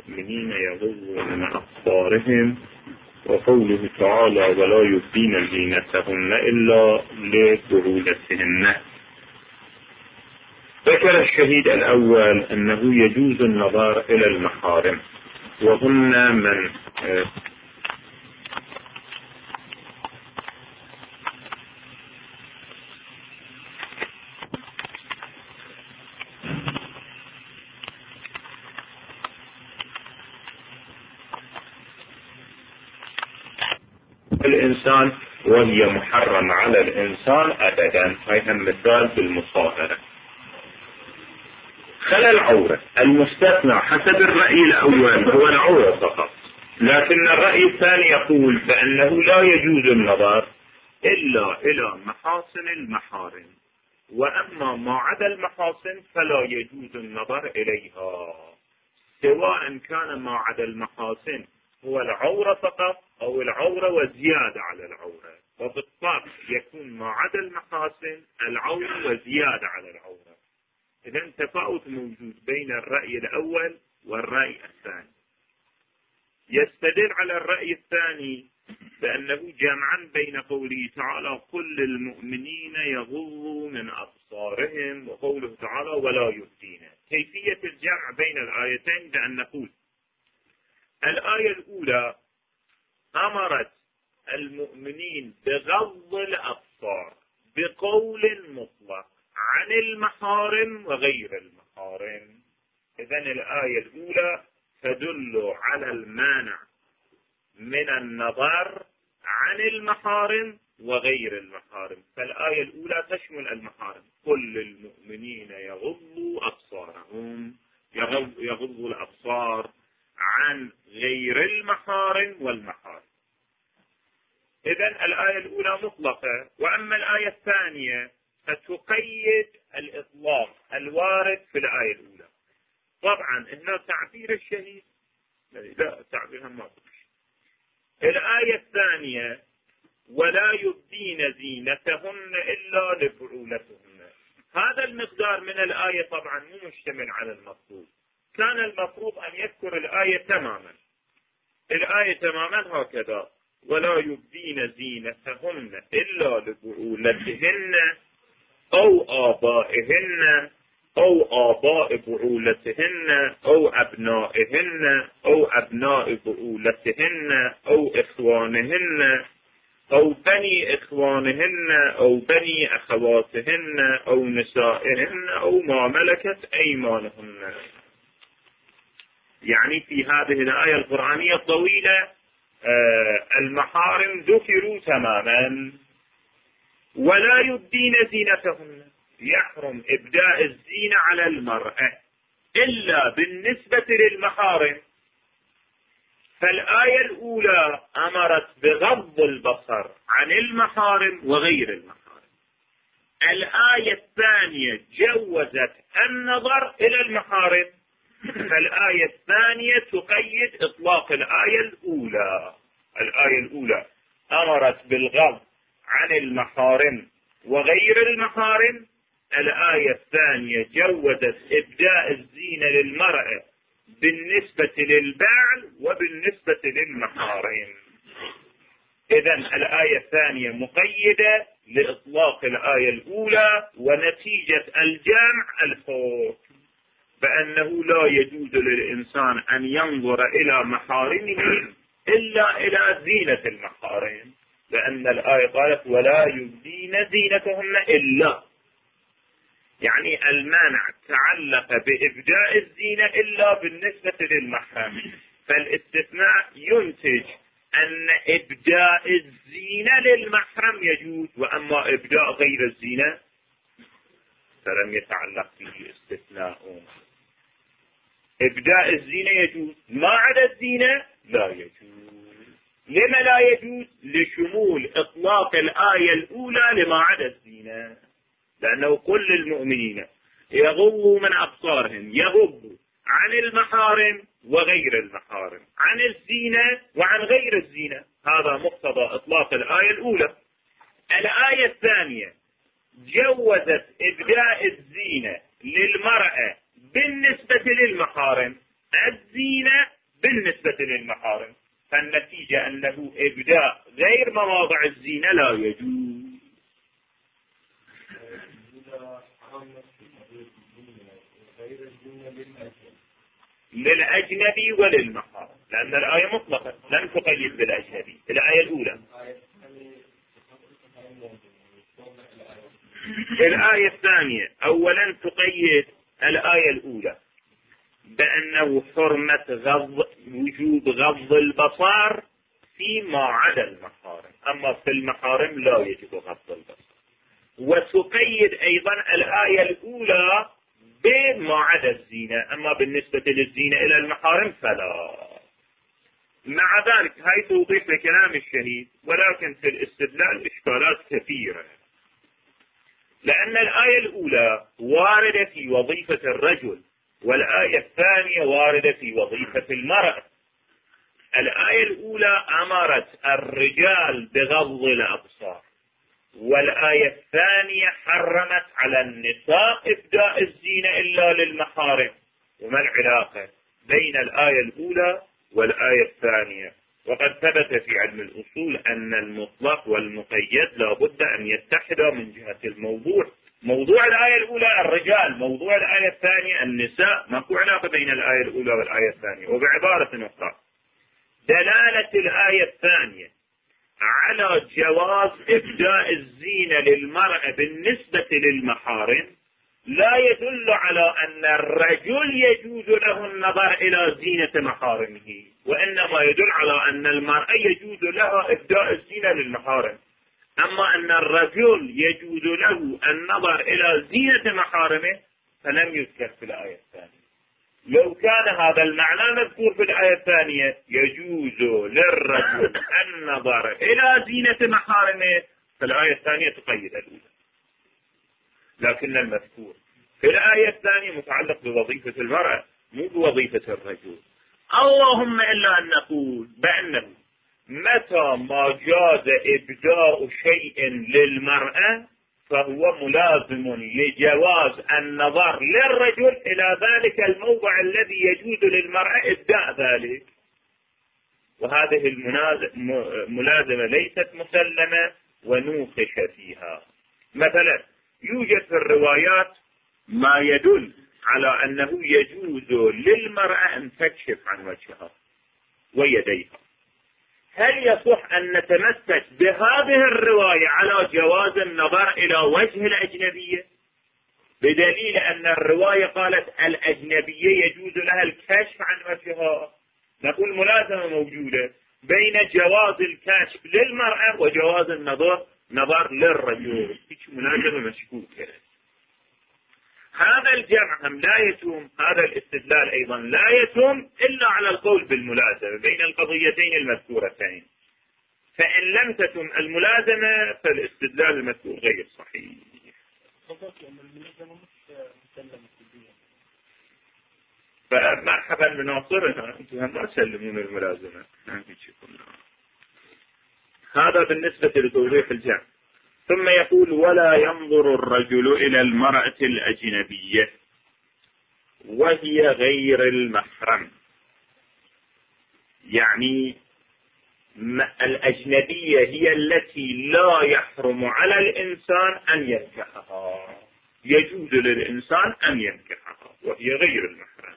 المؤمنين يغضوا من أبصارهم، وقوله تعالى ولا يبدين زينتهن إلا لبعولتهن. ذكر الشهيد الأول أنه يجوز النظر إلى المحارم، وهن من الإنسان، وهي محرم على الإنسان أبدا، هي مثال بالمصاهرة. خلى العورة المستثنى حسب الرأي الأول هو العورة فقط، لكن الرأي الثاني يقول بأنه لا يجوز النظر إلا إلى محاسن المحارم، وأما ما عدا المحاسن فلا يجوز النظر إليها، سواء كان ما عدا المحاسن هو العورة فقط أو العورة وزيادة على العورة، وبالطبع يكون ما عدا المحاسن العورة وزيادة على العورة. إذن تفاوت موجود بين الرأي الأول والرأي الثاني. يستدل على الرأي الثاني بأنه جمعا بين قوله تعالى قل للمؤمنين يغضوا من أبصارهم وقوله تعالى ولا يبدين. كيفية الجمع بين الآيتين بأن نقول الآية الأولى أمرت المؤمنين بغض الأبصار بقول مطلق عن المحارم وغير المحارم. إذن الآية الأولى تدل على المانع من النظر عن المحارم وغير المحارم، فالآية الأولى تشمل المحارم. قل للمؤمنين يغضوا أبصارهم، يغضوا الأبصار عن غير المحارم والمحارم. إذن الآية الأولى مطلقة، وأما الآية الثانية فتقيد الإطلاق الوارد في الآية الأولى. طبعا هنا تعبير الشهيد لا تعبيرها ما بقش. الآية الثانية ولا يبدين زينتهن إلا لبعولتهن، هذا المقدار من الآية طبعا مو مشتمل على المطلوب. كان المفروض أن يذكر الآية تماما، الآية تماما هكذا ولا يبدين زينتهن إلا لبعولتهن أو آبائهن أو آباء بعولتهن أو أبنائهن أو أبناء بعولتهن أو إخوانهن أو بني إخوانهن أو بني أخواتهن أو نسائهن أو ما ملكت أيمانهن. يعني في هذه الآية القرآنية الطويلة المحارم ذكروا تماما. ولا يبدين زينتهن، يحرم إبداء الزينة على المرأة إلا بالنسبة للمحارم. فالآية الأولى أمرت بغض البصر عن المحارم وغير المحارم. الآية الثانية جوزت النظر إلى المحارم، فالآية الثانية تقيد إطلاق الآية الأولى. الآية الأولى أمرت بالغض عن المحارم وغير المحارم، الآية الثانية جوزت إبداء الزينة للمرأة بالنسبة للبعل وبالنسبة للمحارم. إذن الآية الثانية مقيدة لإطلاق الآية الأولى، ونتيجة الجمع الحكم بأنه لا يجوز للإنسان أن ينظر إلى محارمه إلا إلى زينة المحارم، لأن الآية قالت ولا يبدين زينتهن إلا، يعني المانع تعلق بإبداء الزينة إلا بالنسبة للمحرم، فالاستثناء ينتج أن إبداء الزينة للمحرم يجوز، وأما إبداء غير الزينة فلم يتعلق به استثناء. إبداء الزينة يجوز، ما عدا الزينة لا يجوز. لما لا يجوز؟ لشمول إطلاق الآية الأولى لما عدا الزينة، لأنه قل للمؤمنين يغضوا من أبصارهم، يغضوا عن المحارم وغير المحارم، عن الزينة وعن غير الزينة، هذا مقتضى إطلاق الآية الأولى. الآية الثانية جوزت إبداء الزينة للمرأة بالنسبة للمحارم، الزينة بالنسبة للمحارم، فالنتيجة أنه إبداء غير مواضع الزينة لا يجوز. للأجنبي وللمحارم، لأن الآية مطلقة لم تقيد بالأجنبي. الآية الأولى. الآية الثانية أولا تقيد الآية الأولى بأنه حرمة وجوب غض البصر فيما عدا المحارم، أما في المحارم لا يجب غض البصر. وتقيد أيضا الآية الأولى بما عدا الزينة، أما بالنسبة للزينة إلى المحارم فلا. مع ذلك هاي توضيح لكلام الشهيد، ولكن في الاستدلال إشكالات كثيرة، لأن الآية الأولى واردة في وظيفة الرجل، والآية الثانية واردة في وظيفة المرأة. الآية الأولى أمرت الرجال بغض الأبصار، والآية الثانية حرمت على النساء إبداء الزينة إلا للمحارم. وما العلاقة بين الآية الأولى والآية الثانية؟ وقد ثبت في علم الأصول أن المطلق والمقيد لا بد أن يتحدا من جهة الموضوع. موضوع الآية الأولى الرجال، موضوع الآية الثانية النساء، ماكو علاقة بين الآية الأولى والآية الثانية. وبعبارة أخرى، دلالة الآية الثانية على جواز إبداء الزينة للمرأة بالنسبة للمحارم لا يدل على أن الرجل يجوز له النظر إلى زينة محارمه، وإنما يدل على أن المرأة يجوز لها إبداء الزينة للمحارم. أما أن الرجل يجوز له النظر إلى زينة محارمه فلم يذكر في الآية الثانية. لو كان هذا المعنى مذكور في الآية الثانية يجوز للرجل النظر إلى زينة محارمه، فالآية الثانية تقيد الأولى. لكن المذكور في الآية الثانية متعلق بوظيفة المرأة مو بوظيفة الرجل. اللهم إلا أن نقول بأنه متى ما جاز إبداء شيء للمرأة فهو ملازم لجواز النظر للرجل إلى ذلك الموضع الذي يجوز للمرأة إبداء ذلك. وهذه الملازمة ليست مسلمة ونوقش فيها. مثلا يوجد في الروايات ما يدل على أنه يجوز للمرأة أن تكشف عن وجهها ويديها. هل يصح أن نتمسك بهذه الرواية على جواز النظر إلى وجه الأجنبية، بدليل أن الرواية قالت الأجنبية يجوز لها الكشف عن وجهها؟ نقول ملازمة موجودة بين جواز الكشف للمرأة وجواز النظر للرجل. هيك ملازمة مشكوكة. هذا الجمع هم لا يتم، هذا الاستدلال أيضا لا يتم إلا على القول بالملازمة بين القضيتين المذكورتين. فإن لم تتم الملازمة فالاستدلال المذكور غير صحيح. فمرحبا بناصرنا، أنتم ما تسلمون الملازمة. هذا بالنسبة لتوضيح الجمع. ثم يقول ولا ينظر الرجل إلى المرأة الأجنبية وهي غير المحرم، يعني الأجنبية هي التي لا يحرم على الإنسان أن ينكحها، يجوز للإنسان أن ينكحها وهي غير المحرم.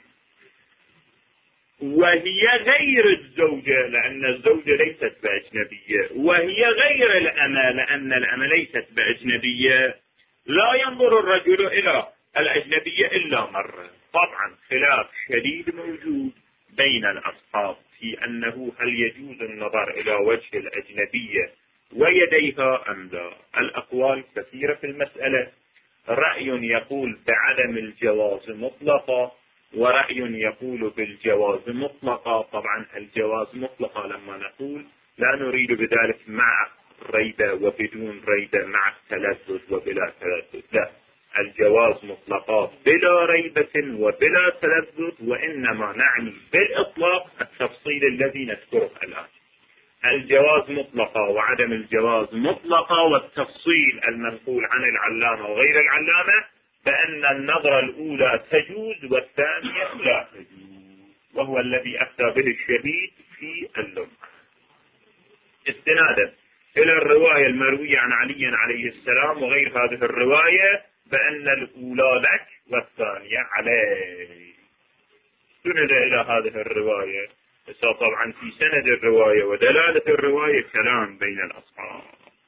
وهي غير الزوجة لأن الزوجة ليست بأجنبية، وهي غير الأمة لأن الأمة ليست بأجنبية. لا ينظر الرجل إلى الأجنبية إلا مرة. طبعا خلاف شديد موجود بين الأصحاب في أنه هل يجوز النظر إلى وجه الأجنبية ويديها أم لا. الأقوال كثيرة في المسألة. رأي يقول بعدم الجواز مطلقا، ورأي يقول بالجواز مطلقا. طبعا الجواز مطلقا لما نقول لا نريد بذلك مع ريبة وبدون ريبة، مع التلذذ وبلا تلذذ، لا، الجواز مطلقا بلا ريبة وبلا تلذذ، وإنما نعني بالإطلاق التفصيل الذي نذكره الآن. الجواز مطلقا وعدم الجواز مطلقا، والتفصيل المنقول عن العلامة وغير العلامة بأن النظرة الأولى تجوز والثانية لا تجوز. وهو الذي أفتى به الشهيد في اللمع، استنادا إلى الرواية المروية عن علي عليه السلام وغير هذه الرواية بأن الأولى لك والثانية عليه. استند إلى هذه الرواية. طبعا في سند الرواية ودلالة الرواية كلام بين الأصحاب.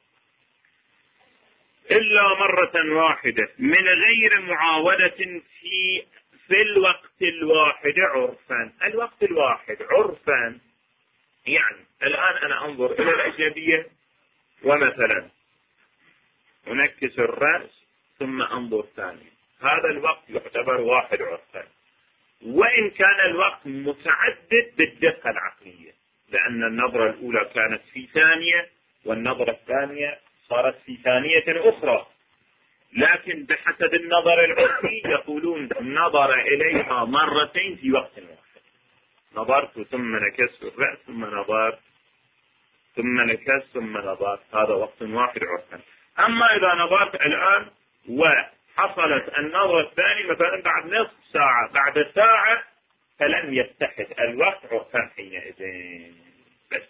إلا مرة واحدة من غير معاودة في الوقت الواحد عرفا. الوقت الواحد عرفا يعني الآن أنا أنظر إلى الأجنبية ومثلا أنكس الرأس ثم أنظر ثانيا، هذا الوقت يعتبر واحد عرفا، وإن كان الوقت متعدد بالدقة العقلية، لأن النظرة الأولى كانت في ثانية والنظرة الثانية صارت في ثانية أخرى، لكن بحسب النظر العرفي يقولون نظر إليها مرتين في وقت واحد، نظرت ثم نكست الرأس ثم نظرت ثم نكست ثم نظرت، هذا وقت واحد عرفا. أما إذا نظرت الآن وحصلت النظرة الثانية مثلا بعد نصف ساعة بعد ساعة فلن يتحد الوقت عرفا حينئذ. بس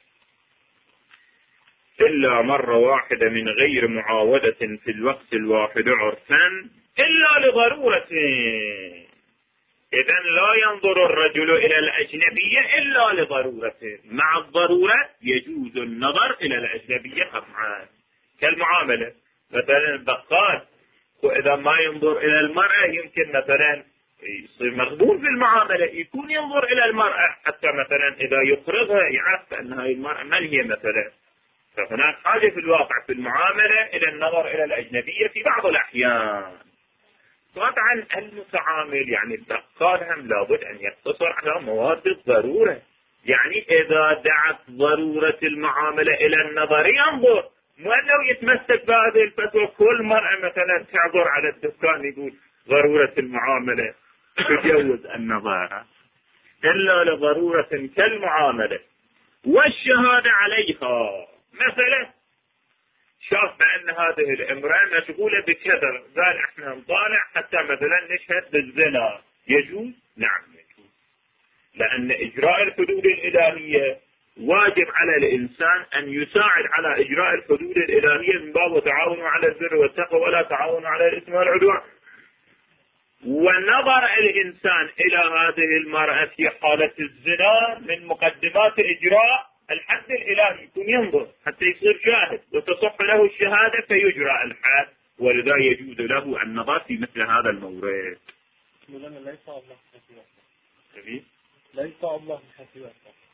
إلا مرة واحدة من غير معاودة في الوقت الواحد عرفا إلا لضرورة. إذن لا ينظر الرجل إلى الأجنبية إلا لضرورة، مع الضرورة يجوز النظر إلى الأجنبية طبعا كالمعاملة. مثلا البقال وإذا ما ينظر إلى المرأة يمكن مثلا يصير مغبون في المعاملة، يكون ينظر إلى المرأة حتى مثلا إذا يقرضها يعرف أن هذه المرأة من هي مثلا. فهناك حاجة في الواقع في المعاملة إلى النظر إلى الأجنبية في بعض الأحيان. طبعا المتعامل يعني البقال هم لابد أن يقتصر على مواد الضرورة، يعني إذا دعت ضرورة المعاملة إلى النظر ينظر، ولو يتمسك بهذه الفتوى كل مرة مثلا تعبر على الدكان يقول ضرورة المعاملة تجوز النظر إلا لضرورة كالمعاملة والشهادة عليها. مثلا شاف بأن هذه الامرأة مشغولة بكذا، قال احنا نطالع حتى مثلا نشهد بالزنا، يجوز؟ نعم يجوز، لأن إجراء الحدود الإلهية واجب على الإنسان أن يساعد على إجراء الحدود الإلهية من باب تعاونوا على البر والتقوى ولا تعاونوا على الإثم والعدوان. ونظر الإنسان إلى هذه المرأة في حالة الزنا من مقدمات إجراء الحد الإلهي، يكون ينظر حتى يصير شاهد وتصح له الشهادة فيجرى الحد، ولذا يجوز له النظر في مثل هذا المورد. ليس الله حسيبا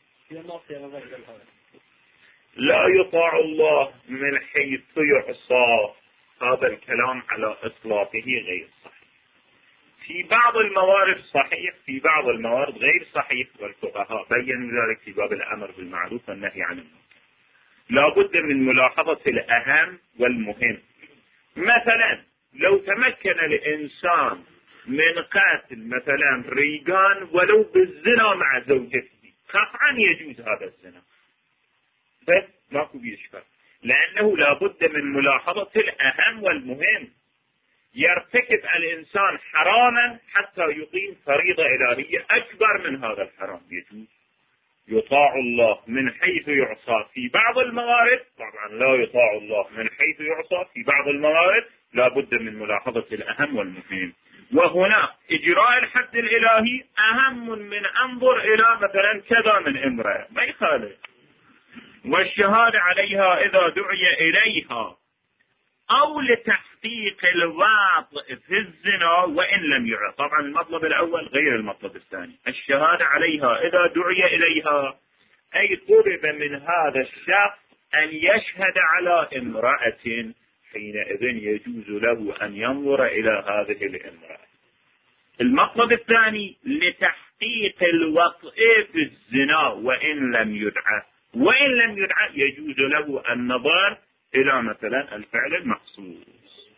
لا يطاع الله من حيث يعصى، هذا الكلام على إطلاقه غير صحيح. في بعض الموارد صحيح، في بعض الموارد غير صحيح، والفقهاء بينوا ذلك في باب الأمر بالمعروف والنهي عن المنكر. لا بد من ملاحظة الأهم والمهم. مثلا لو تمكن الإنسان من قتل مثلا ريغان ولو بالزنا مع زوجته قطعا يجوز هذا الزنا، بس ماكو بإشكال، لأنه لا بد من ملاحظة الأهم والمهم. يرتكب الإنسان حراما حتى يقيم فريضة إلهية أكبر من هذا الحرام، يجوز. يطاع الله من حيث يعصى في بعض الموارد، طبعا لا يطاع الله من حيث يعصى في بعض الموارد، لا بد من ملاحظة الأهم والمهم. وهنا إجراء الحد الإلهي أهم من أنظر إلى مثلا كذا من امرأة، ما يخالف. والشهادة عليها إذا دعي إليها أو لتحقيق الواطئ في الزنا وإن لم يعد. طبعا المطلب الأول غير المطلب الثاني. الشهادة عليها إذا دعي إليها أي طلب من هذا الشخص أن يشهد على امرأة، حينئذ يجوز له أن ينظر إلى هذه الامرأة. المطلب الثاني لتحقيق الوطئ في الزنا وإن لم يدعى، وإن لم يدعى يجوز له النظر إلى مثلا الفعل المخصوص.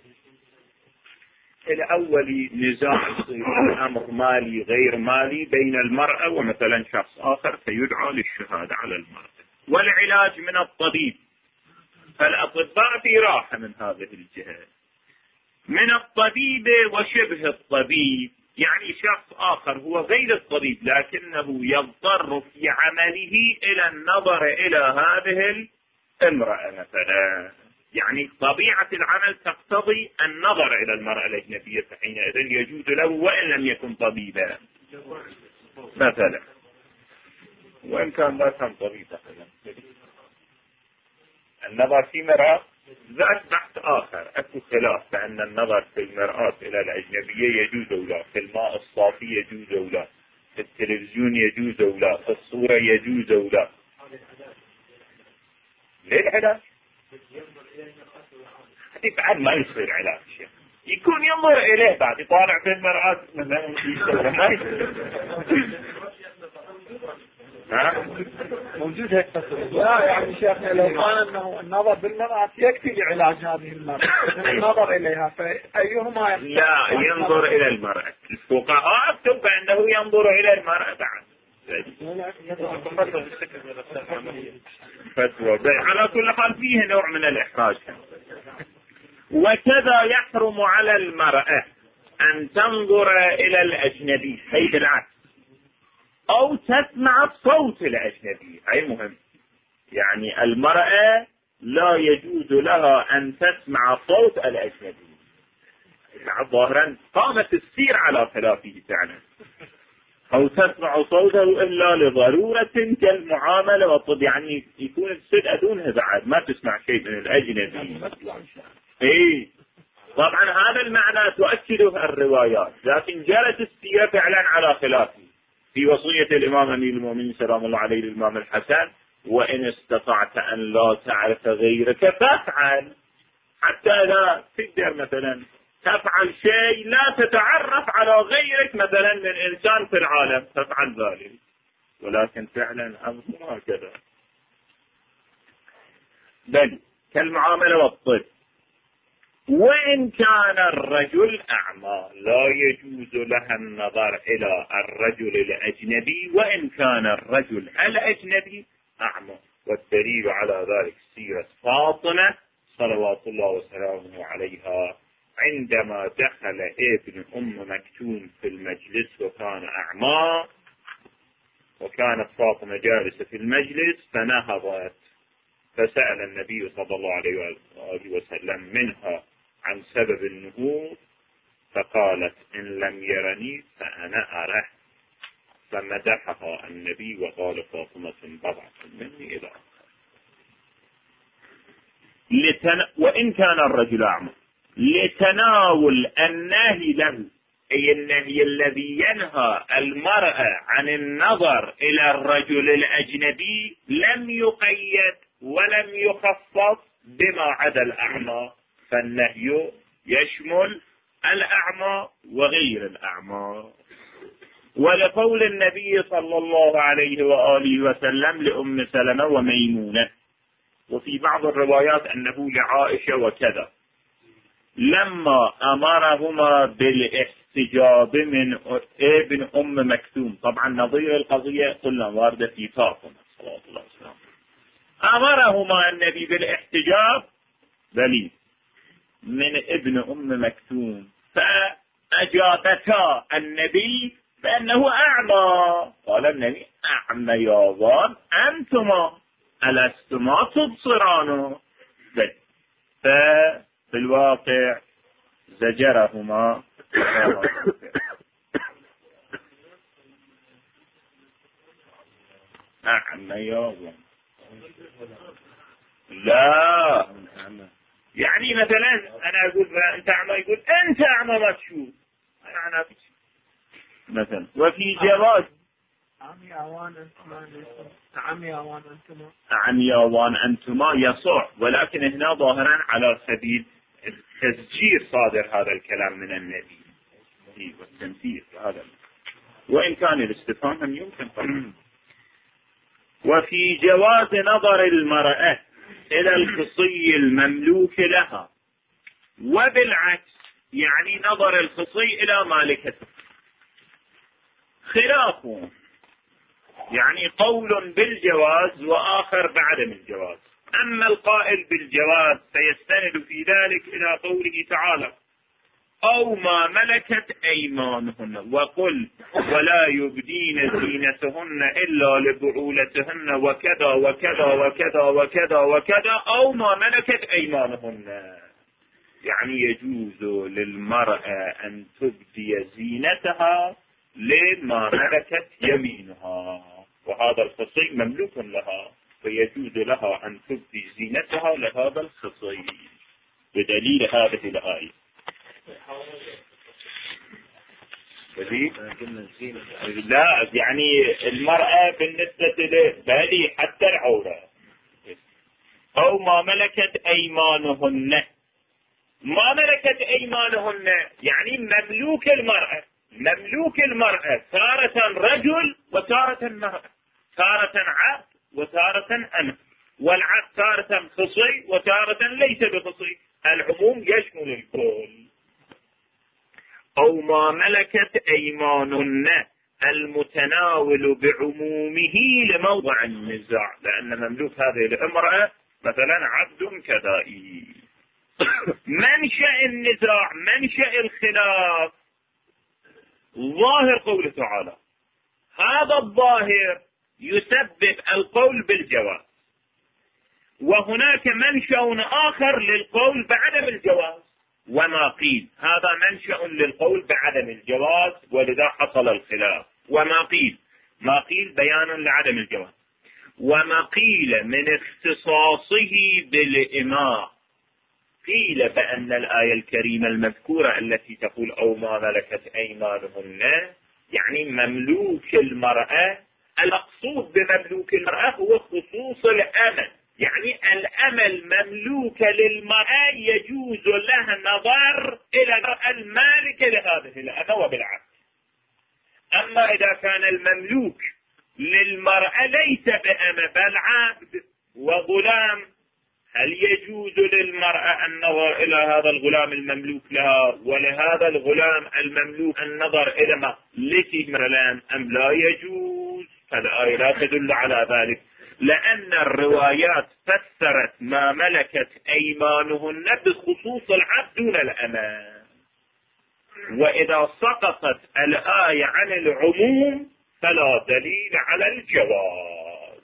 الأول نزاع أمر مالي غير مالي بين المرأة ومثلا شخص آخر فيدعى للشهادة على المرأة. والعلاج من الطبيب، فالأطباء في راحة من هذه الجهة، من الطبيب وشبه الطبيب يعني شخص آخر هو غير الطبيب لكنه يضطر في عمله إلى النظر إلى هذه الامرأة مثلا، يعني طبيعة العمل تقتضي النظر إلى المرأة الأجنبية، فحينئذ يجوز له وإن لم يكن طبيبا مثلا، وإن كان لا كان طبيبا. النظر في مرأة ذات بحث آخر، أكو خلاف بأن النظر في المرآة إلى الأجنبية يجوز أو لا، في الماء الصافي يجوز أو لا، في التلفزيون يجوز أو لا، في الصورة يجوز أو لا. ليه العلاج؟ هذه بعد ما يصير علاج، يكون ينظر إليه بعد يطالع في المرآة مثلا ما يصير. موجود هيك لا يعني شيخنا لو كان انه النظر بالمرأة يكفي لعلاج هذه المرأة النظر اليها، فايهما لا ينظر الى المرأة. الفقهاء اكتب بانه ينظر الى المرأة بعد فتوى. على كل حال فيه نوع من الاحراج. وكذا يحرم على المرأة ان تنظر الى الاجنبي، هي بالعكس، او تسمع صوت الاجنبي. اي مهم، يعني المرأة لا يجوز لها ان تسمع صوت الاجنبي. ظاهرا قامت السير على خلافه فعلا، او تسمع صوته الا لضرورة كالمعاملة والطب، يعني يكون الصدق دونها بعد ما تسمع شيء من الاجنبي. ايه طبعا هذا المعنى تؤكده الروايات، لكن جرت السير فعلا على خلافه. في وصية الإمام أمير المؤمنين سلام الله عليه للإمام الحسن: وإن استطعت أن لا تعرف غيرك فافعل. حتى لا تقدر مثلا تفعل شيء لا تتعرف على غيرك مثلا من إنسان في العالم، تفعل ذلك، ولكن فعلا أمر هكذا. بل كالمعاملة والطب. وإن كان الرجل أعمى لا يجوز لها النظر إلى الرجل الأجنبي وإن كان الرجل الأجنبي أعمى. والدليل على ذلك سيرة فاطمة صلوات الله وسلامه عليها عندما دخل ابن أم مكتوم في المجلس وكان أعمى، وكانت فاطمة جالسة في المجلس فنهضت فسأل النبي صلى الله عليه وسلم منها عن سبب النهوض، فقالت: إن لم يرني فأنا أره. فمدحها النبي وقال: فاطمة بضعة مني إلى وإن كان الرجل أعمى لتناول النهي له، أي النهي الذي ينهى المرأة عن النظر إلى الرجل الأجنبي لم يقيد ولم يخصص بما عدا الأعمى، فالنهي يشمل الأعمى وغير الأعمى. ولقول النبي صلى الله عليه وآله وسلم لأم سلمة وميمونة، وفي بعض الروايات أنه لعائشة وكذا، لما أمرهما بالاحتجاب من ابن أم مكتوم. طبعا نظير القضية قلنا واردة في فاطمة صلى الله عليه وسلم. أمرهما النبي بالاحتجاب دليل من ابن أم مكتوم، فأجابتا النبي بأنه أعمى. قال النبي: أعمياضان أنتما ألستما تبصران؟ ففي الواقع زجرهما. أعمياضان لا، يعني مثلا أنا أقول أنت أعمى، يقول أنت أعمى ما تشوف، أنا مثلا. وفي جواز عمياوان أنتما يصح، ولكن هنا ظاهرا على سبيل التزجير صادر هذا الكلام من النبي والتمثيل هذا، وإن كان الاستفهام يمكن. وفي جواز نظر المرأة إلى الخصي المملوك لها، وبالعكس يعني نظر الخصي إلى مالكته. خلافه يعني قول بالجواز وآخر بعدم الجواز. أما القائل بالجواز فيستند في ذلك إلى قوله تعالى: أو ما ملكت أيمانهن. وقل ولا يبدين زينتهن إلا لبعولتهن وكذا وكذا وكذا وكذا وكذا أو ما ملكت أيمانهن. يعني يجوز للمرأة أن تبدي زينتها لما ملكت يمينها، وهذا الخصي مملوك لها، فيجوز لها أن تبدي زينتها لهذا الخصي بدليل هذه الآية. لا يعني المرأة بالنسبة لبالي حتى العورة. أو ما ملكت أيمانهن. ما ملكت أيمانهن يعني مملوك المرأة. مملوك المرأة تارة رجل وتارة مرأة، تارة عبد وتارة أمة، والعبد تارة خصي وتارة ليس بخصي. العموم يشمل الكل. أو ما ملكت أيمانهن المتناول بعمومه لموضع النزاع، لأن مملوك هذه الامرأة مثلا عبد كذائي. منشأ النزاع، منشأ الخلاف ظاهر قوله تعالى. هذا الظاهر يسبب القول بالجواز، وهناك منشأ آخر للقول بعدم الجواز. وما قيل هذا منشأ للقول بعدم الجواز، ولذا حصل الخلاف. وما قيل، ما قيل بيان لعدم الجواز. وما قيل من اختصاصه بالإماء. قيل بأن الآية الكريمة المذكورة التي تقول أو ما ملكت أيمانهن يعني مملوك المرأة. المقصود بمملوك المرأة هو خصوص الأمل، يعني الأمل مملوك للمرأة يجوز لها نظر إلى المرأة المالكة لهذه الأمة وبالعكس. أما إذا كان المملوك للمرأة ليس بأمة بل عبد وغلام، هل يجوز للمرأة النظر إلى هذا الغلام المملوك لها ولهذا الغلام المملوك النظر إلى مالكه مثلا أم لا يجوز؟ فالآية لا تدل على ذلك، لأن الروايات فسرت ما ملكت أيمانهن بخصوص العبد دون الأمة. وإذا سقطت الآية عن العموم فلا دليل على الجواز.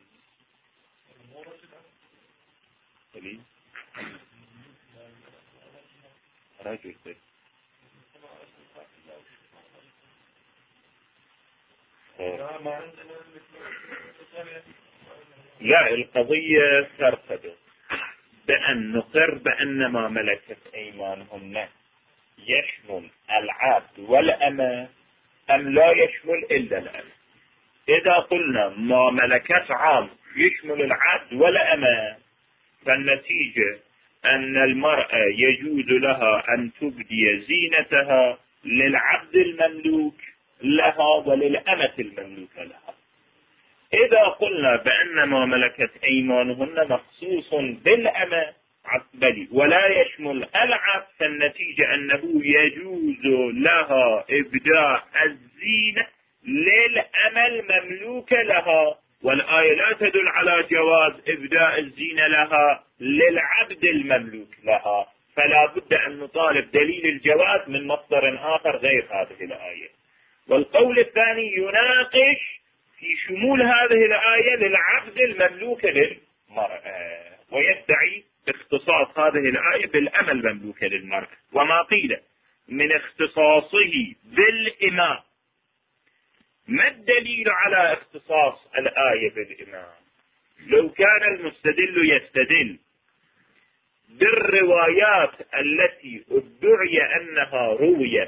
لا، القضية ترتبط بأن نقر بأن ما ملكت أيمانهن يشمل العبد والأمة أم لا يشمل إلا الأمة. إذا قلنا ما ملكت عام يشمل العبد والأمة، فالنتيجة أن المرأة يجوز لها أن تبدي زينتها للعبد المملوك لها وللأمة المملوك لها. إذا قلنا بأن ما ملكت أيمانهن مخصوص بالأمة بل ولا يشمل العبد، فالنتيجة أنه يجوز لها إبداء الزينة للأمة المملوك لها، والآية لا تدل على جواز إبداء الزينة لها للعبد المملوك لها. فلا بد أن نطالب دليل الجواز من مصدر آخر غير هذه الآية. والقول الثاني يناقش في شمول هذه الآية للعبد المملوك للمرأة، ويدعي اختصاص هذه الآية بالأمة المملوكة للمرأة. وما قيل من اختصاصه بالإماء. ما الدليل على اختصاص الآية بالإماء؟ لو كان المستدل يستدل بالروايات التي ادعي أنها رويت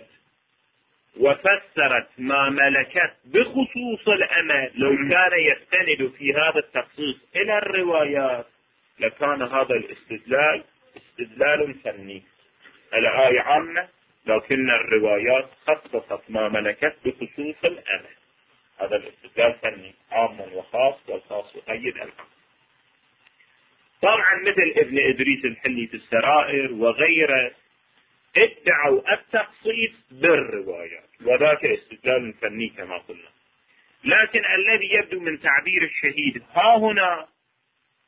وفسرت ما ملكت بخصوص الأمة، لو كان يستند في هذا التخصيص إلى الروايات لكان هذا الاستدلال استدلال فني. الآية عامة لكن الروايات خصصت ما ملكت بخصوص الأمة. هذا الاستدلال فني عام وخاص، والخاص يقيد العام. طبعا مثل ابن إدريس الحلي في السرائر وغيره ادعوا التخصيص بالروايات، وذاك استدلال فني كما قلنا. لكن الذي يبدو من تعبير الشهيد ها هنا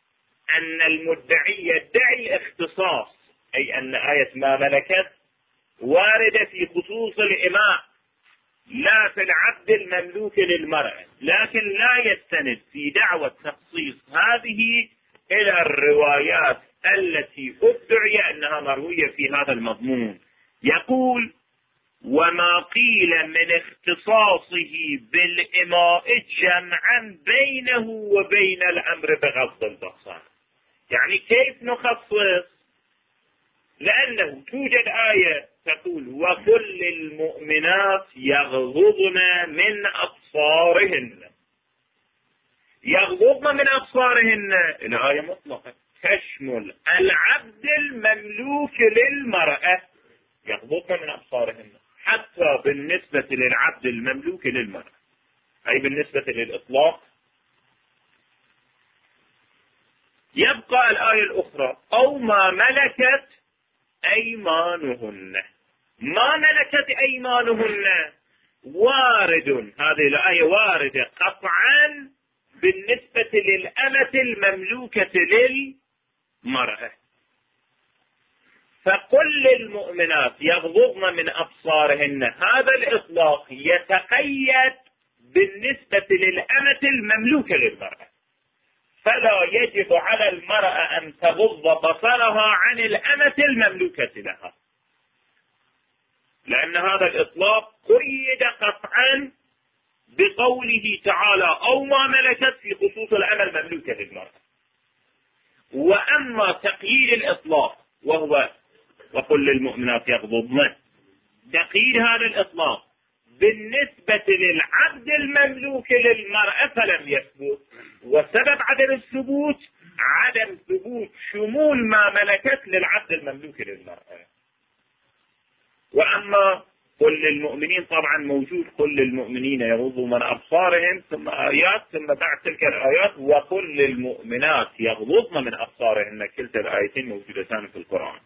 أن المدعي يدعي اختصاص، أي أن آية ما ملكت واردة في خصوص الإماء لا في العبد المملوك للمرأة، لكن لا يستند في دعوة تخصيص هذه إلى الروايات التي ادعي أنها مروية في هذا المضمون. يقول: وما قيل من اختصاصه بالإماء جمعا بينه وبين الأمر بغض البصر. يعني كيف نخصص؟ لأنه توجد آية تقول: وكل المؤمنات يغضضن من أبصارهن. يغضضن من أبصارهن الآية مطلقة تشمل العبد المملوك للمرأة، يغضضن من أبصارهن حتى بالنسبة للعبد المملوك للمرأة، أي بالنسبة للإطلاق. يبقى الآية الأخرى: أو ما ملكت أيمانهن. ما ملكت أيمانهن وارد، هذه الآية واردة قطعا بالنسبة للأمة المملوكة للمرأة. فكل المؤمنات يغضضن من أبصارهن، هذا الإطلاق يتقيد بالنسبة للأمة المملوكة للمرأة، فلا يجب على المرأة أن تغض بصرها عن الأمة المملوكة لها، لأن هذا الإطلاق قيد قطعا بقوله تعالى: أو ما ملكت، في خصوص الأمة المملوكة للمرأة. وأما تقييد الإطلاق وهو وكل المؤمنات يغضضن، تقييد هذا الإطلاق بالنسبة للعبد المملوك للمرأة فلم يثبت، وسبب عدم الثبوت عدم ثبوت شمول ما ملكت للعبد المملوك للمرأة. وأما كل المؤمنين طبعا موجود: كل المؤمنين يغضوا من أبصارهم، ثم آيات، ثم بعد تلك الآيات وكل المؤمنات يغضضن من أبصارهن، كلتا الآيتين موجودتان في القرآن.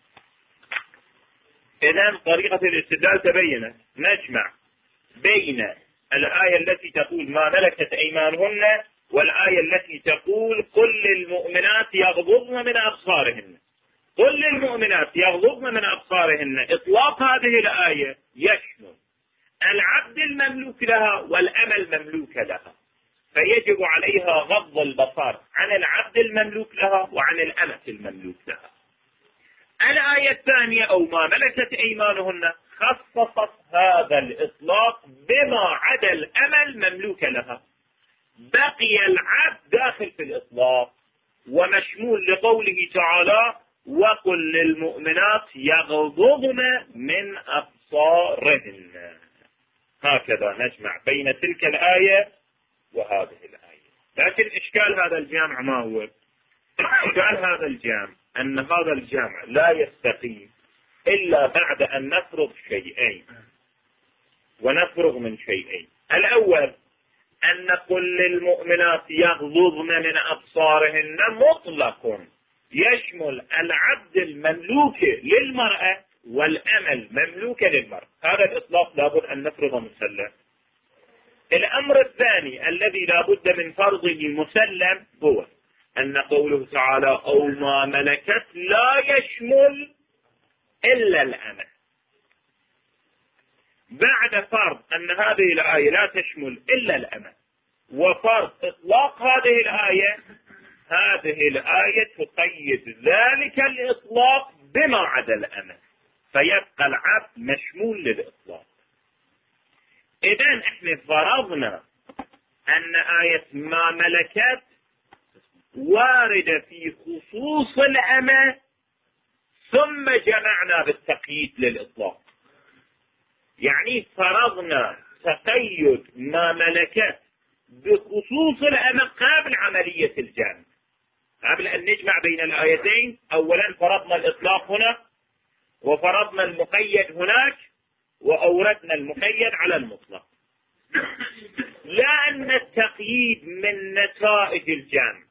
إذن طريقة الاستدلال تبينت، نجمع بين الآية التي تقول ما ملكت أيمانهن والآية التي تقول كل المؤمنات يغضضن من أبصارهن. كل المؤمنات يغضضن من أبصارهن، إطلاق هذه الآية يشمل العبد المملوك لها والأمة المملوكة لها، فيجب عليها غض البصر عن العبد المملوك لها وعن الأمة المملوك لها. الآية الثانية: أو ما ملكت أيمانهن، خصصت هذا الإطلاق بما عدا الأمة المملوكة لها، بقي العبد داخل في الإطلاق ومشمول لقوله تعالى: وقل للمؤمنات يغضضن من أبصارهن. هكذا نجمع بين تلك الآية وهذه الآية. لكن إشكال هذا الجامع ما هو؟ إشكال هذا الجامع أن هذا الجامع لا يستقيم إلا بعد أن نفرض شيئين، ونفرغ من شيئين. الأول أن كل المؤمنات يغضضن من أبصارهن مطلق يشمل العبد المملوك للمرأة والأمة المملوكة للمرأة، هذا الإطلاق لابد أن نفرض مسلم. الأمر الثاني الذي لابد من فرضه مسلم هو أن قوله تعالى: أو ما ملكت، لا يشمل إلا الأمة. بعد فرض أن هذه الآية لا تشمل إلا الأمة وفرض إطلاق هذه الآية، هذه الآية تقيد ذلك الإطلاق بما عدا الأمة، فيبقى العبد مشمول للإطلاق. إذن احنا فرضنا أن آية ما ملكت واردة في خصوص الأمة، ثم جمعنا بالتقييد للإطلاق. يعني فرضنا تقيد ما ملكت بخصوص الأمة قبل عملية الجمع، قبل أن نجمع بين الآيتين. أولا فرضنا الإطلاق هنا، وفرضنا المقيد هناك، وأوردنا المقيد على المطلق، لا أن التقييد من نتائج الجمع.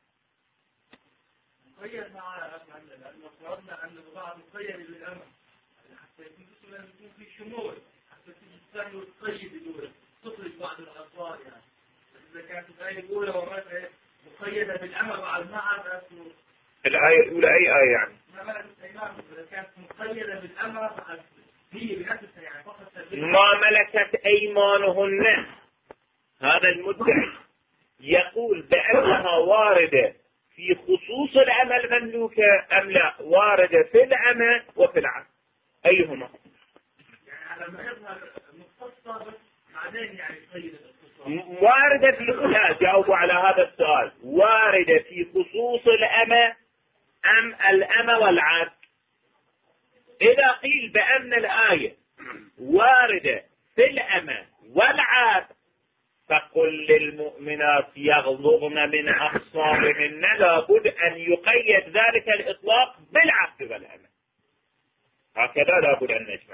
مقيد مع لأنه فرضنا أن البضاعة مقيدة بالأمر حتى يكون في شمول، حتى تيجي الثانية وتقيد الأولى، تخرج بعض الأطوار. يعني إذا كانت الآية الأولى ومثلا مقيدة بالأمر مع المعنى، الآية الأولى أي آية يعني؟ ما ملكت أيمانهم، إذا كانت مقيدة بالأمر مع هي بنفسها يعني فقط ما ملكت أيمانهن، هذا المدعي يقول بأنها واردة في خصوص الأمة المملوكة أم لا واردة في الأمة وفي العبد، أيهما؟ يعني على ما يظهر مختصة بس بعدين يعني تغير الاختصاص. واردة في، لا جاوبوا على هذا السؤال، واردة في خصوص الأمة أم الأمة والعبد؟ إذا قيل بأن الآية واردة في الأمة والعبد فقل للمؤمنات يغضضن من أبصارهن، لابد أن يقيد ذلك الإطلاق بالعبد والأمة، هكذا لابد أن نجمع.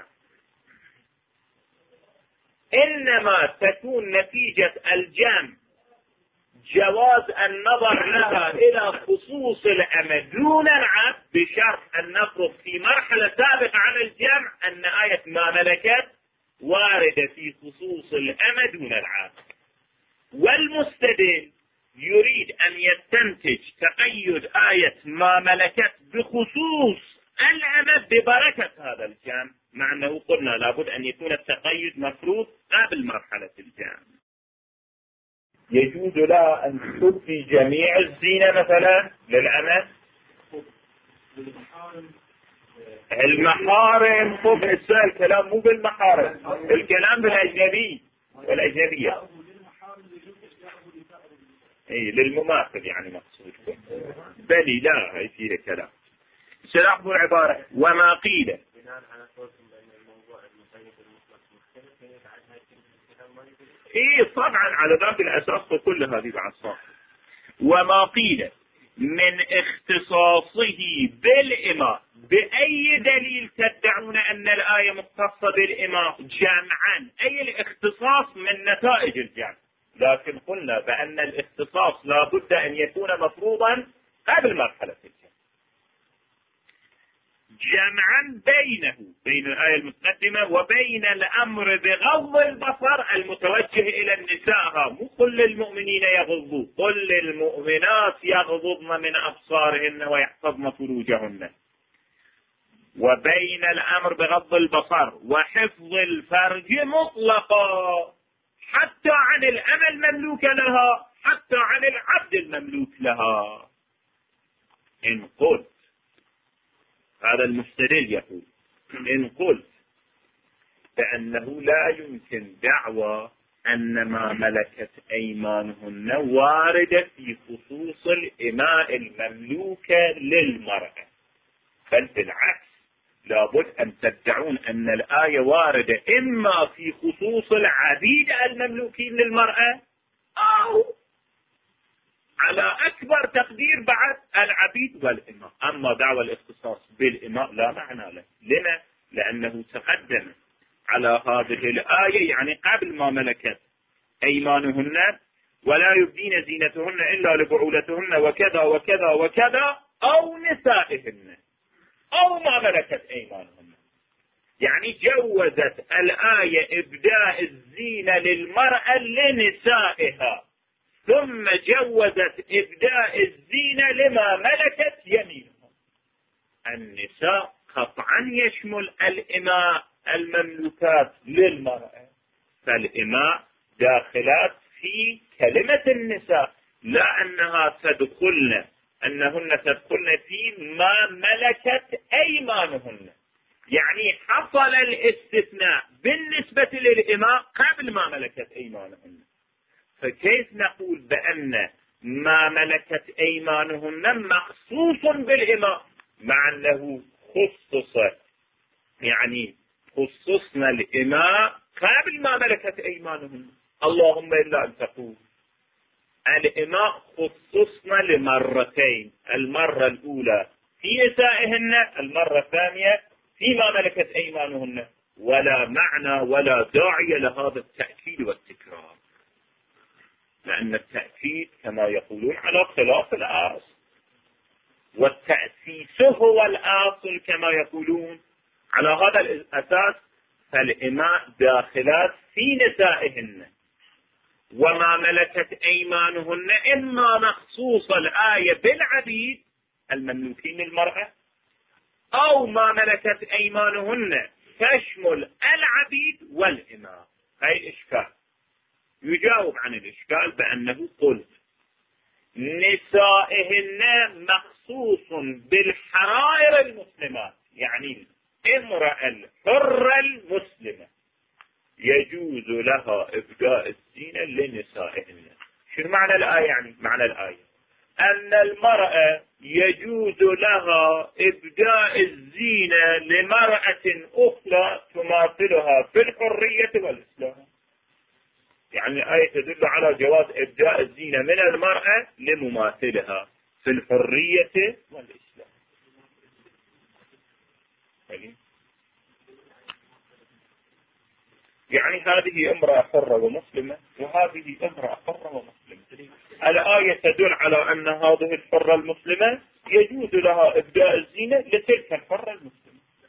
إنما تكون نتيجة الجمع جواز النظر لها إلى خصوص الأمة دون العبد، بشرط أن نفرض في مرحلة سابقة على الجمع أن آية ما ملكت واردة في خصوص الأمة دون العبد. والمستدل يريد أن يستنتج تقيد آية ما ملكت بخصوص الأمة ببركة هذا الجمع، مع أنه قلنا لابد أن يكون التقيد مفروض قبل مرحلة الجمع. يجوز لها أن تبدي جميع الزينة مثلا للأمة؟ المحارم خب السؤال الكلام مو بالمحارم، الكلام بالأجنبي والأجنبية. اي للمماثل يعني مقصود، بل لا هي فيها كلام. سلاحظوا العبارة وما قيل. ايه طبعا على ذات الاساس كل هذه العصا. وما قيل من اختصاصه بالإماء، بأي دليل تدعون أن الآية مختصة بالإماء جمعا؟ أي الاختصاص من نتائج الجمع، لكن قلنا بأن الاختصاص لا بد أن يكون مفروضا قبل مرحلة الجمع، جمعا بين الآية المتقدمة وبين الأمر بغض البصر المتوجه إلى النساء، مو كل المؤمنين يغضوا، كل المؤمنات يغضضن من أبصارهن ويحفظن فروجهن، وبين الأمر بغض البصر وحفظ الفرج مطلقا، حتى عن الأمة المملوكة لها، حتى عن العبد المملوك لها. إن قلت، هذا المستدل يقول، إن قلت بأنه لا يمكن دعوى أن ما ملكت أيمانهن واردة في خصوص الإماء المملوكة للمرأة، بل بالعكس لابد أن تدعون أن الآية واردة إما في خصوص العبيد المملوكين للمرأة أو على أكبر تقدير بعد العبيد والإماء. أما دعوى الاختصاص بالإماء لا معنى له. لما؟ لأنه تقدم على هذه الآية يعني قبل ما ملكت أيمانهن ولا يبدين زينتهن إلا لبعولتهن وكذا وكذا وكذا أو نسائهن أو ما ملكت أيمانهن، يعني جوزت الآية إبداء الزينة للمرأة لنسائها، ثم جوزت إبداء الزينة لما ملكت يمينهم. النساء قطعا يشمل الإماء المملوكات للمرأة، فالإماء داخلات في كلمة النساء، لا أنهن تدخلن في ما ملكت أيمانهن، يعني حصل الاستثناء بالنسبة للإماء قبل ما ملكت أيمانهن. فكيف نقول بأن ما ملكت أيمانهن مخصوص بالإماء مع أنه يعني خصصنا الإماء قبل ما ملكت أيمانهن؟ اللهم إلا أن تقول الإماء خصصنا لمرتين، المرة الأولى في نسائهن، المرة الثانية فيما ملكت أيمانهن، ولا معنى ولا داعي لهذا التأكيد والتكرار، لأن التأكيد كما يقولون على خلاف الأصل، والتأسيس هو الأصل كما يقولون. على هذا الأساس فالإماء داخلات في نسائهن، وما ملكت أيمانهن إما مخصوص الآية بالعبيد المملوكين للمرأة، أو ما ملكت أيمانهن تشمل العبيد والإماء. هاي إشكال. يجاوب عن الإشكال بأنه قلت نسائهن مخصوص بالحرائر المسلمات، يعني امرأة الحرة المسلمة يجوز لها إبداء الزينة لنسائهن. شو معنى الآية؟ يعني معنى الآية أن المرأة يجوز لها إبداء الزينة لمرأة أخرى تماثلها في الحرية والإسلام. يعني الآية تدل على جواز إبداء الزينة من المرأة لمماثلها في الحرية والإسلام. يعني هذه امرأة حرة ومسلمة وهذه امرأة حرة ومسلمة. الآية تدل على أن هذه الحرة المسلمة يجوز لها إبداء الزينة لتلك الحرة المسلمة.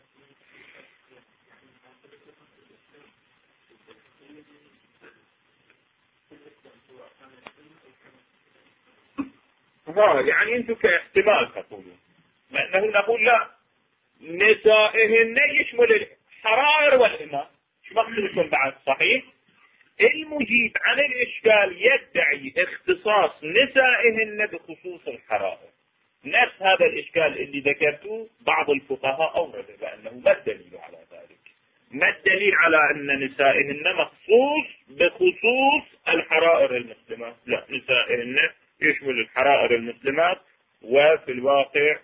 يعني أنتم كاحتمال تقولون، لأنه نقول لا، نسائهن يشمل الحرائر والإماء. شو مقصودكم بعد؟ صحيح. المجيب عن الإشكال يدعي اختصاص نسائهن بخصوص الحرائر. نفس هذا الإشكال اللي ذكرته بعض الفقهاء أورد بأنه ما الدليل على ذلك؟ ما الدليل على أن نسائهن مخصوص بخصوص الحرائر المسلمات؟ لا، نسائهن يشمل الحرائر المسلمات وفي الواقع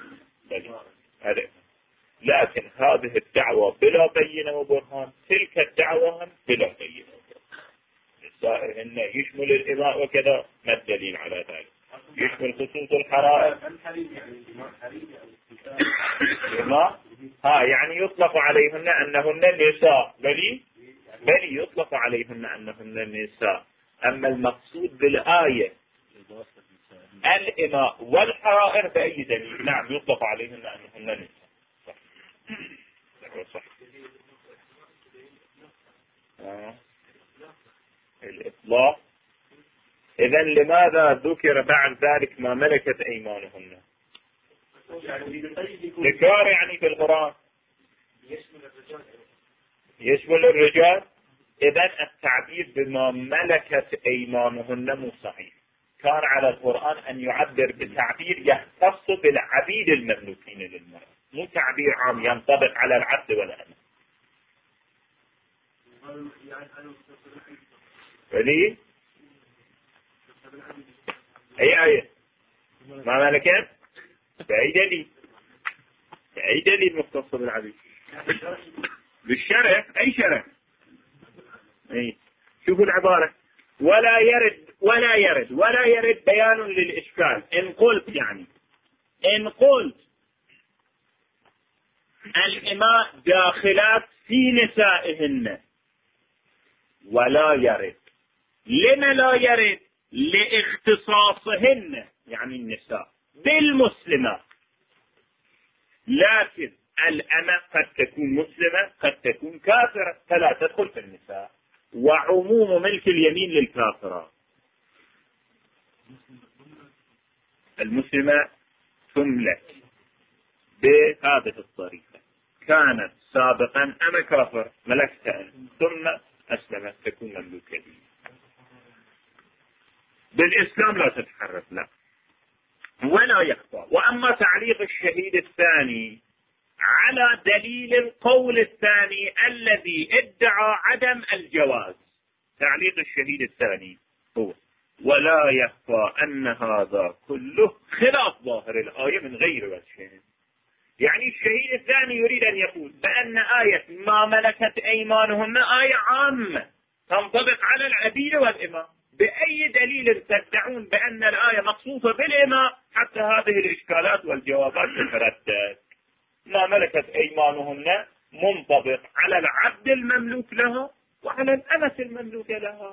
لكن هذه الدعوة بلا بينة وبرهان، تلك الدعوة بلا بينة وبرهان. نسائهن يشمل الإماء وكذا، ما الدليل على ذلك؟ يشمل خصوص الحرائر. الإماء يعني يطلق عليهن أنهن النساء، بل يطلق عليهن أنهن النساء. أما المقصود بالآية الإماء والحرائر بأي دليل؟ نعم، يطلق عليهن أنهن النساء. صح. الإطلاق. إذن لماذا ذكر بعد ذلك ما ملكت أيمانهن؟ ذكر يعني في القرآن يشمل الرجال. إذن التعبير بما ملكت أيمانهن مو صحيح. كان على القرآن أن يعبر بتعبير يختص بالعبيد المملوكين للمرأة، مو تعبير عام ينطبق على العبد والأمة. فليه؟ أي آية ما ملكت؟ بأي دليل مختص بالعبيد؟ بالشرع. أي شرع؟ شوفوا العبارة، ولا يرد بيان للإشكال. إن قلت الإماء داخلات في نسائهن، ولا يرد. لما لا يرد؟ لاختصاصهن، يعني النساء بالمسلمات. لكن الأمة قد تكون مسلمة قد تكون كافرة، فلا تدخل في النساء. وعموم ملك اليمين للكافرة. المسلمة تملك بهذه الطريقة. كانت سابقا أما كافر ملكتها ثم أسلمت تكون مملوكة. بالإسلام لا تتحرك، لا ولا يخفى. وأما تعليق الشهيد الثاني على دليل القول الثاني الذي ادعى عدم الجواز، تعليق الشهيد الثاني هو ولا يخفى أن هذا كله خلاف ظاهر الآية من غير وجه. يعني الشهيد الثاني يريد أن يقول بأن آية ما ملكت أيمانهن آية عامة تنطبق على العبيد والإماء. بأي دليل تدعون بأن الآية مخصوصة بالإماء حتى هذه الإشكالات والجوابات تتردد؟ ما ملكت أيمانهن منطبق على العبد المملوك لها وعلى الأمة المملوكة لها.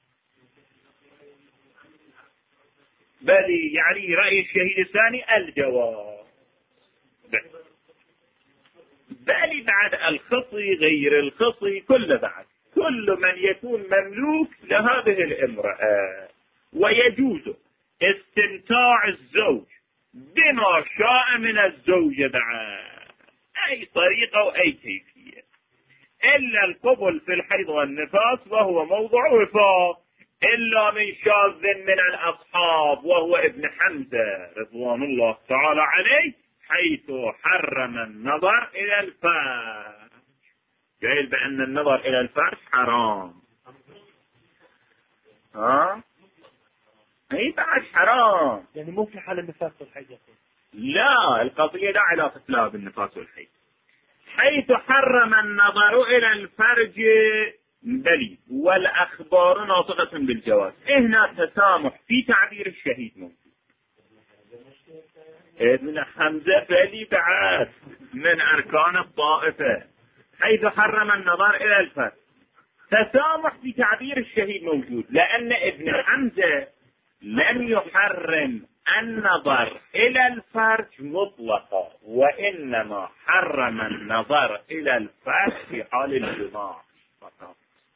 بل يعني رأي الشهيد الثاني الجواب. بل بعد الخصي غير الخصي كل من يكون مملوك لهذه الامرأة ويجوز استمتاع الزوج بما شاء من الزوجة بعد أي طريقة وأي كيفية. إلا القبل في الحيض والنفاس وهو موضع وفاق، إلا من شاذ من الأصحاب وهو ابن حمزة رضوان الله تعالى عليه، حيث حرم النظر إلى الفرج. قال بأن النظر إلى الفرج حرام. أي بعد حرام، يعني مو في حال النفاس والحيض. لا، القضية لا علاقة لها بالنفاس والحيض. حيث حرم النظر إلى الفرج بلي والأخبار ناطقة بالجواز. هنا تسامح في تعبير الشهيد موجود. ابن حمزة بلي بعد من أركان الطائفة. حيث حرم النظر إلى الفرج، تسامح في تعبير الشهيد موجود، لأن ابن حمزة لم يحرم النظر إلى الفرج مطلقا، وإنما حرم النظر إلى الفرج في حال الجماع فقط.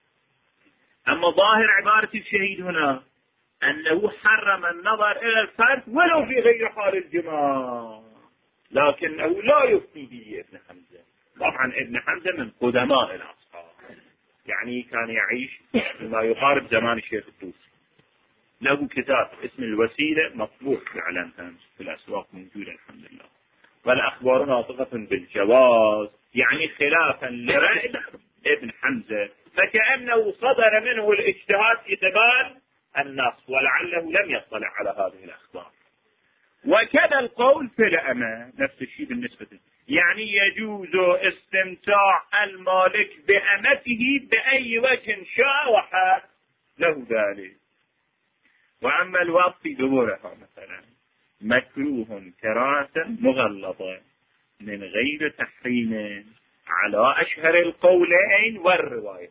أما ظاهر عبارة الشهيد هنا أنه حرم النظر إلى الفرج ولو في غير حال الجماع، لكنه لا يفتي به ابن حمزة. طبعا ابن حمزة من قدماء الأصحاب، يعني كان يعيش ما يقارب زمان الشيخ الطوسي. له كتاب اسم الوسيلة مطبوع فعلا في الأسواق موجودة الحمد لله. والأخبار ناطقة بالجواز، يعني خلافا لرأي ابن حمزة، فكأنه صدر منه الاجتهاد في قبال النص، ولعله لم يطلع على هذه الأخبار. وكذا القول في الأمة نفس الشيء بالنسبة له، يعني يجوز استمتاع المالك بأمته بأي وجه شاء وحال له ذلك. وأما الوقت في دبرها مثلا مكروه كراهة مغلظة من غير تحريم على أشهر القولين والرواية.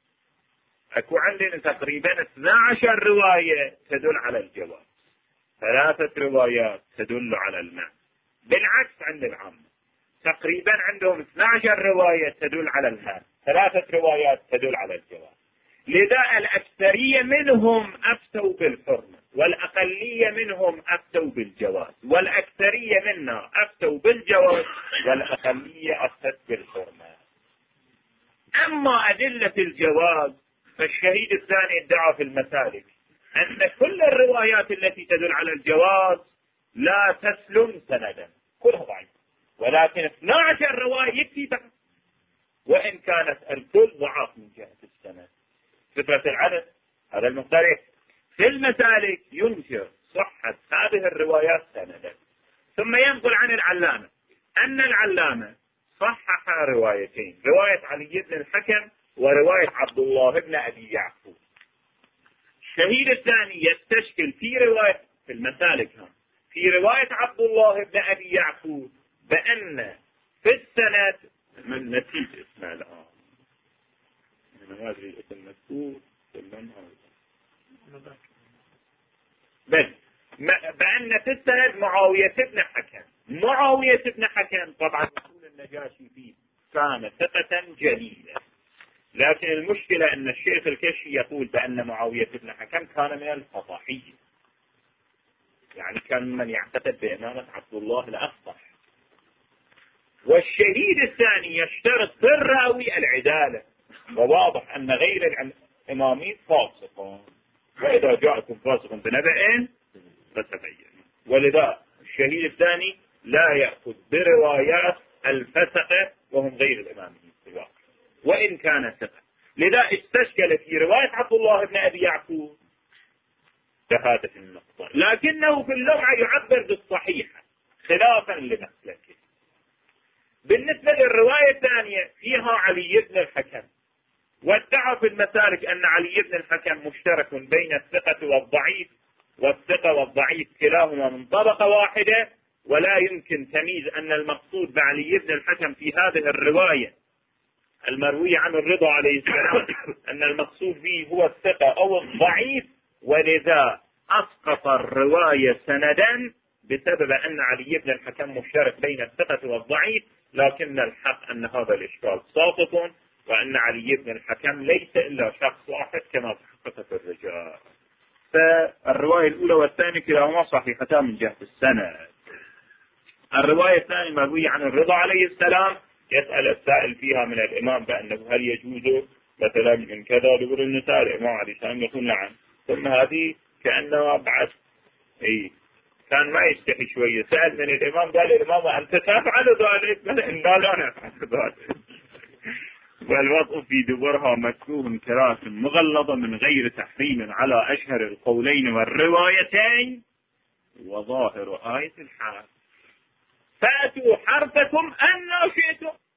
أكو عندنا تقريبا 12 رواية تدل على الجواز، 3 روايات تدل على المنع. بالعكس عند العامة تقريبا عندهم 12 رواية تدل على المنع، 3 روايات تدل على الجواز. لذا الأكثرية منهم أفتوا بالحرمة، والأقلية منهم أفتوا بالجواز، والأكثرية منا أفتوا بالجواز، والأقلية أفتت بالحرمة. أما أدلة الجواز فالشهيد الثاني ادعى في المسالك أن كل الروايات التي تدل على الجواز لا تسلم سندا، كلها ضعيفة، ولكن 12 رواية يكفي بعد، وإن كانت الكل ضعاف من جهة السند. فكرة العدد هذا المختلف. في المسالك ينكر صحة هذه الروايات سندا، ثم ينقل عن العلامة أن العلامة صحح روايتين، رواية علي بن الحكم ورواية عبد الله بن أبي يعقوب. الشهيد الثاني يستشكل في رواية في المسالك في رواية عبد الله بن أبي يعقوب بأن في السند من نسيت اسمه الآن، ما أدري الاسم مذكور بل بأن في السند معاوية بن حكم. معاوية بن حكم طبعا يقول النجاشي فيه كان ثقة جليلة، لكن المشكلة أن الشيخ الكشي يقول بأن معاوية بن حكم كان من الفضاحية، يعني كان من يعتقد بإمامة عبد الله الأفضح. والشهيد الثاني يشترط في الراوي العدالة، وواضح أن غير الإمامين فاسقون، وإذا جاءكم فاسق بنبأ فتبين. ولذا الشهيد الثاني لا يأخذ بروايات الفسقة وهم غير الإمامين سواء وإن كان ثقة. لذا استشكل في رواية عبد الله بن أبي يعقوب بهذه النقطة، لكنه في اللمعة يعبر بالصحيحة خلافا لمسلكه. بالنسبة للرواية الثانية فيها علي بن الحكم، وادعى في المسالك أن علي بن الحكم مشترك بين الثقة والضعيف، والثقة والضعيف كلاهما من طبقة واحدة، ولا يمكن تمييز أن المقصود بعلي بن الحكم في هذه الرواية المروية عن الرضا عليه السلام أن المقصود به هو الثقة أو الضعيف، ولذا أسقط الرواية سندا بسبب أن علي بن الحكم مشترك بين الثقة والضعيف. لكن الحق أن هذا الإشكال ساقط، وأن علي بن الحكم ليس إلا شخص واحد كما تحقق في الرجال. فالرواية الأولى والثانية كلاهما صحيحتان من جهة السند. الرواية الثانية مروية عن الرضا عليه السلام يسأل السائل فيها من الإمام بأنه هل يجوز مثلا من كذا، يقول النساء الإمام عليه السلام يقول نعم. ثم هذه كأنها بعد كان ما يستحي شوية، سأل من الإمام قال الإمام أنت تفعل ذلك؟ قال إنا لا نفعل ذلك. والوضع في دبرها مكروه كراهة مغلظة من غير تحريم على أشهر القولين والروايتين وظاهر آية الحال. فأتوا حرثكم أن شئتم.